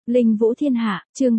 Linh Vũ Thiên Hạ, chương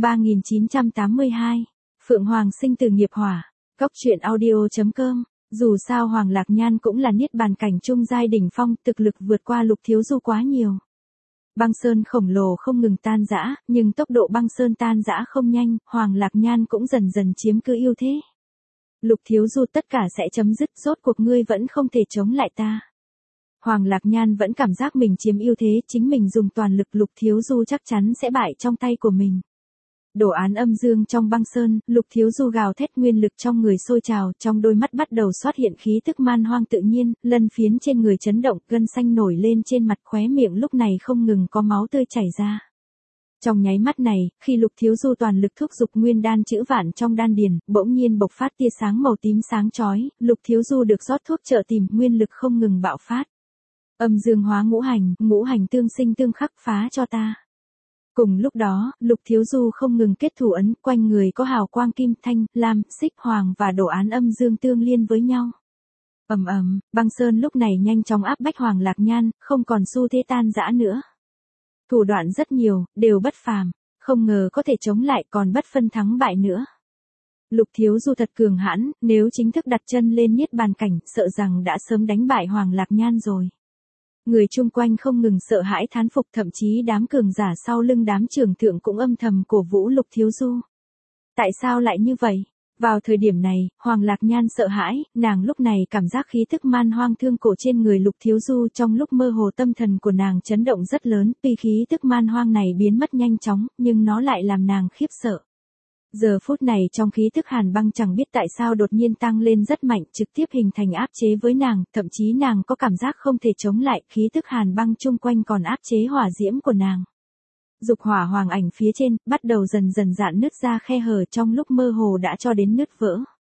3982. Phượng Hoàng sinh từ nghiệp hỏa. Cốc truyện audio.com. Dù sao Hoàng Lạc Nhan cũng là niết bàn cảnh trung giai đỉnh phong, thực lực vượt qua Lục Thiếu Du quá nhiều. Băng sơn khổng lồ không ngừng tan rã, nhưng tốc độ băng sơn tan rã không nhanh, Hoàng Lạc Nhan cũng dần dần chiếm cứ ưu thế. Lục Thiếu Du, tất cả sẽ chấm dứt, rốt cuộc ngươi vẫn không thể chống lại ta. Hoàng Lạc Nhan vẫn cảm giác mình chiếm ưu thế, chính mình dùng toàn lực, Lục Thiếu Du chắc chắn sẽ bại trong tay của mình. Đồ án âm dương trong băng sơn, Lục Thiếu Du gào thét, nguyên lực trong người sôi trào, trong đôi mắt bắt đầu xuất hiện khí tức man hoang tự nhiên, lân phiến trên người chấn động, gân xanh nổi lên trên mặt, khóe miệng lúc này không ngừng có máu tươi chảy ra. Trong nháy mắt này, khi Lục Thiếu Du toàn lực thúc dục nguyên đan chữ vạn trong đan điền, bỗng nhiên bộc phát tia sáng màu tím sáng chói, Lục Thiếu Du được rót thuốc trợ tìm, nguyên lực không ngừng bạo phát. Âm dương hóa ngũ hành tương sinh tương khắc, phá cho ta. Cùng lúc đó, Lục Thiếu Du không ngừng kết thủ ấn, quanh người có hào quang kim, thanh, lam, xích, hoàng và đồ án âm dương tương liên với nhau. Ầm ầm, băng sơn lúc này nhanh chóng áp bách Hoàng Lạc Nhan, không còn xu thế tan rã nữa. Thủ đoạn rất nhiều, đều bất phàm, không ngờ có thể chống lại, còn bất phân thắng bại nữa. Lục Thiếu Du thật cường hãn, nếu chính thức đặt chân lên niết bàn cảnh, sợ rằng đã sớm đánh bại Hoàng Lạc Nhan rồi. Người chung quanh không ngừng sợ hãi thán phục, thậm chí đám cường giả sau lưng đám trưởng thượng cũng âm thầm cổ vũ Lục Thiếu Du. Tại sao lại như vậy? Vào thời điểm này, Hoàng Lạc Nhan sợ hãi, nàng lúc này cảm giác khí thức man hoang thương cổ trên người Lục Thiếu Du, trong lúc mơ hồ tâm thần của nàng chấn động rất lớn, tuy khí thức man hoang này biến mất nhanh chóng, nhưng nó lại làm nàng khiếp sợ. Giờ phút này trong khí thức hàn băng chẳng biết tại sao đột nhiên tăng lên rất mạnh, trực tiếp hình thành áp chế với nàng, thậm chí nàng có cảm giác không thể chống lại, khí thức hàn băng chung quanh còn áp chế hỏa diễm của nàng. Dục hỏa hoàng ảnh phía trên, bắt đầu dần dần rạn nứt ra khe hở, trong lúc mơ hồ đã cho đến nứt vỡ.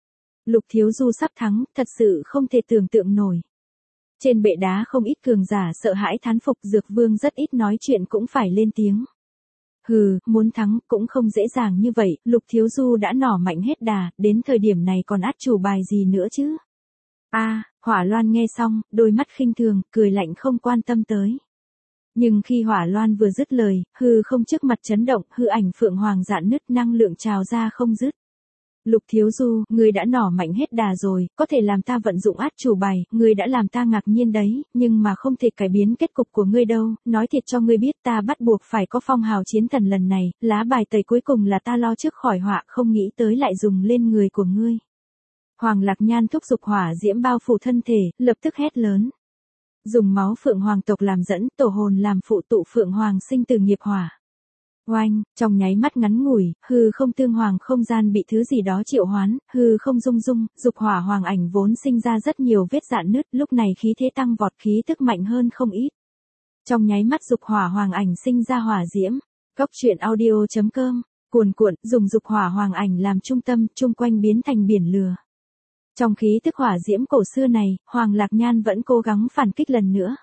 Lục Thiếu Du sắp thắng, thật sự không thể tưởng tượng nổi. Trên bệ đá không ít cường giả sợ hãi thán phục, Dược Vương rất ít nói chuyện cũng phải lên tiếng. Hừ, muốn thắng cũng không dễ dàng như vậy, Lục Thiếu Du đã nỏ mạnh hết đà, đến thời điểm này còn át chủ bài gì nữa chứ? Hỏa Loan nghe xong, đôi mắt khinh thường, cười lạnh không quan tâm tới. Nhưng khi Hỏa Loan vừa dứt lời, hư không trước mặt chấn động, hư ảnh Phượng Hoàng rạn nứt, năng lượng trào ra không dứt. Lục Thiếu Du, ngươi đã nỏ mạnh hết đà rồi, có thể làm ta vận dụng át chủ bài, ngươi đã làm ta ngạc nhiên đấy, nhưng mà không thể cải biến kết cục của ngươi đâu, nói thiệt cho ngươi biết, ta bắt buộc phải có phong hào chiến thần lần này, lá bài tẩy cuối cùng là ta lo trước khỏi họa, không nghĩ tới lại dùng lên người của ngươi. Hoàng Lạc Nhan thúc giục hỏa diễm bao phủ thân thể, lập tức hét lớn. Dùng máu Phượng Hoàng tộc làm dẫn, tổ hồn làm phụ tụ, Phượng Hoàng sinh từ nghiệp hỏa. Oanh, trong nháy mắt ngắn ngủi, hư không tương hoàng không gian bị thứ gì đó triệu hoán, hư không rung rung, dục hỏa hoàng ảnh vốn sinh ra rất nhiều vết rạn nứt, lúc này khí thế tăng vọt, khí tức mạnh hơn không ít. Trong nháy mắt dục hỏa hoàng ảnh sinh ra hỏa diễm. Cốc truyện audio.com, cuồn cuộn, dùng dục hỏa hoàng ảnh làm trung tâm, chung quanh biến thành biển lửa. Trong khí tức hỏa diễm cổ xưa này, Hoàng Lạc Nhan vẫn cố gắng phản kích lần nữa.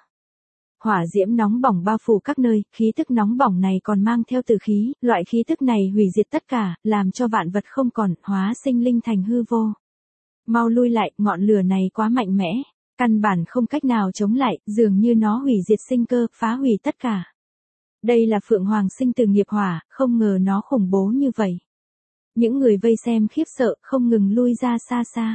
Hỏa diễm nóng bỏng bao phủ các nơi, khí tức nóng bỏng này còn mang theo tử khí, loại khí tức này hủy diệt tất cả, làm cho vạn vật không còn, hóa sinh linh thành hư vô. Mau lui lại, ngọn lửa này quá mạnh mẽ, căn bản không cách nào chống lại, dường như nó hủy diệt sinh cơ, phá hủy tất cả. Đây là Phượng Hoàng sinh từ nghiệp hỏa, không ngờ nó khủng bố như vậy. Những người vây xem khiếp sợ, không ngừng lui ra xa xa.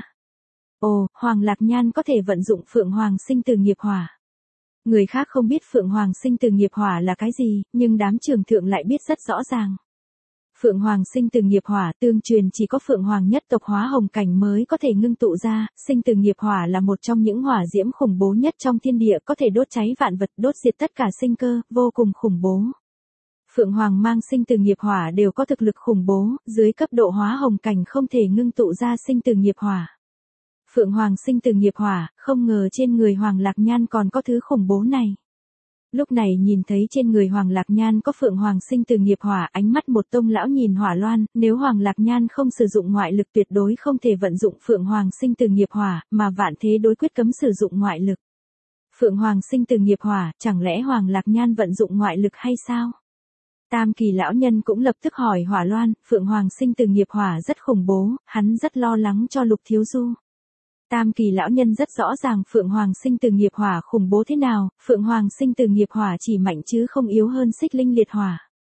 Ồ, Hoàng Lạc Nhan có thể vận dụng Phượng Hoàng sinh từ nghiệp hỏa. Người khác không biết Phượng Hoàng sinh từ nghiệp hỏa là cái gì, nhưng đám trưởng thượng lại biết rất rõ ràng. Phượng Hoàng sinh từ nghiệp hỏa tương truyền chỉ có Phượng Hoàng nhất tộc hóa hồng cảnh mới có thể ngưng tụ ra, sinh từ nghiệp hỏa là một trong những hỏa diễm khủng bố nhất trong thiên địa, có thể đốt cháy vạn vật, đốt diệt tất cả sinh cơ, vô cùng khủng bố. Phượng Hoàng mang sinh từ nghiệp hỏa đều có thực lực khủng bố, dưới cấp độ hóa hồng cảnh không thể ngưng tụ ra sinh từ nghiệp hỏa. Phượng Hoàng sinh từ nghiệp hỏa, không ngờ trên người Hoàng Lạc Nhan còn có thứ khủng bố này. Lúc này nhìn thấy trên người Hoàng Lạc Nhan có Phượng Hoàng sinh từ nghiệp hỏa, ánh mắt một tông lão nhìn Hỏa Loan, nếu Hoàng Lạc Nhan không sử dụng ngoại lực tuyệt đối không thể vận dụng Phượng Hoàng sinh từ nghiệp hỏa, mà vạn thế đối quyết cấm sử dụng ngoại lực. Phượng Hoàng sinh từ nghiệp hỏa, chẳng lẽ Hoàng Lạc Nhan vận dụng ngoại lực hay sao? Tam Kỳ lão nhân cũng lập tức hỏi Hỏa Loan, Phượng Hoàng sinh từ nghiệp hỏa rất khủng bố, hắn rất lo lắng cho Lục Thiếu Du. Tam Kỳ lão nhân rất rõ ràng Phượng Hoàng sinh từ nghiệp hỏa khủng bố thế nào, Phượng Hoàng sinh từ nghiệp hỏa chỉ mạnh chứ không yếu hơn Xích Linh liệt hỏa.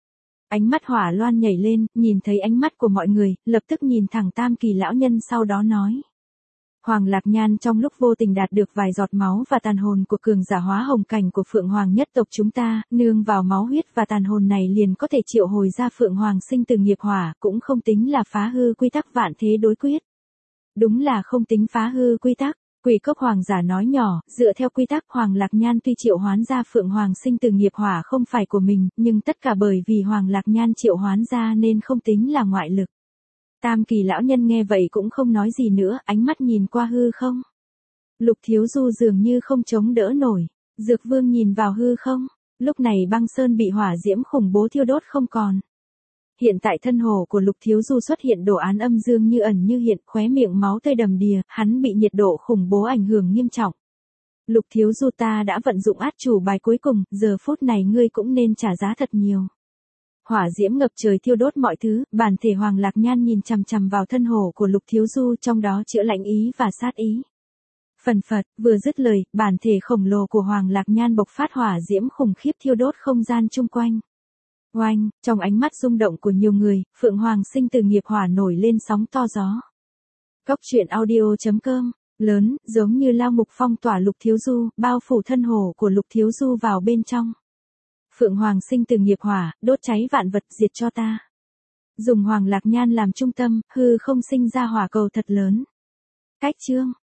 Ánh mắt hỏa loan nhảy lên, nhìn thấy ánh mắt của mọi người, lập tức nhìn thẳng Tam Kỳ lão nhân sau đó nói. Hoàng Lạc Nhan trong lúc vô tình đạt được vài giọt máu và tàn hồn của cường giả hóa hồng cảnh của Phượng Hoàng nhất tộc chúng ta, nương vào máu huyết và tàn hồn này liền có thể triệu hồi ra Phượng Hoàng sinh từ nghiệp hỏa, cũng không tính là phá hư quy tắc vạn thế đối quyết. Đúng là không tính phá hư quy tắc. Quỷ cốc hoàng giả nói nhỏ, dựa theo quy tắc Hoàng Lạc Nhan tuy triệu hoán ra Phượng Hoàng sinh từ nghiệp hỏa không phải của mình, nhưng tất cả bởi vì Hoàng Lạc Nhan triệu hoán ra nên không tính là ngoại lực. Tam Kỳ lão nhân nghe vậy cũng không nói gì nữa, ánh mắt nhìn qua hư không. Lục Thiếu Du dường như không chống đỡ nổi. Dược Vương nhìn vào hư không. Lúc này băng sơn bị hỏa diễm khủng bố thiêu đốt không còn. Hiện tại thân hồ của Lục Thiếu Du xuất hiện đồ án âm dương như ẩn như hiện, khóe miệng máu tươi đầm đìa, hắn bị nhiệt độ khủng bố ảnh hưởng nghiêm trọng. Lục Thiếu Du, ta đã vận dụng át chủ bài cuối cùng, giờ phút này ngươi cũng nên trả giá thật nhiều. Hỏa diễm ngập trời thiêu đốt mọi thứ, bản thể Hoàng Lạc Nhan nhìn chằm chằm vào thân hồ của Lục Thiếu Du, trong đó chữa lãnh ý và sát ý. Phần phật, vừa dứt lời, bản thể khổng lồ của Hoàng Lạc Nhan bộc phát hỏa diễm khủng khiếp thiêu đốt không gian chung quanh. Oanh, trong ánh mắt rung động của nhiều người, Phượng Hoàng sinh từ nghiệp hỏa nổi lên sóng to gió. Cốc truyện audio.com, lớn, giống như lao ngục phong tỏa Lục Thiếu Du, bao phủ thân hồ của Lục Thiếu Du vào bên trong. Phượng Hoàng sinh từ nghiệp hỏa, đốt cháy vạn vật, diệt cho ta. Dùng Hoàng Lạc Nhan làm trung tâm, hư không sinh ra hỏa cầu thật lớn. Cách chương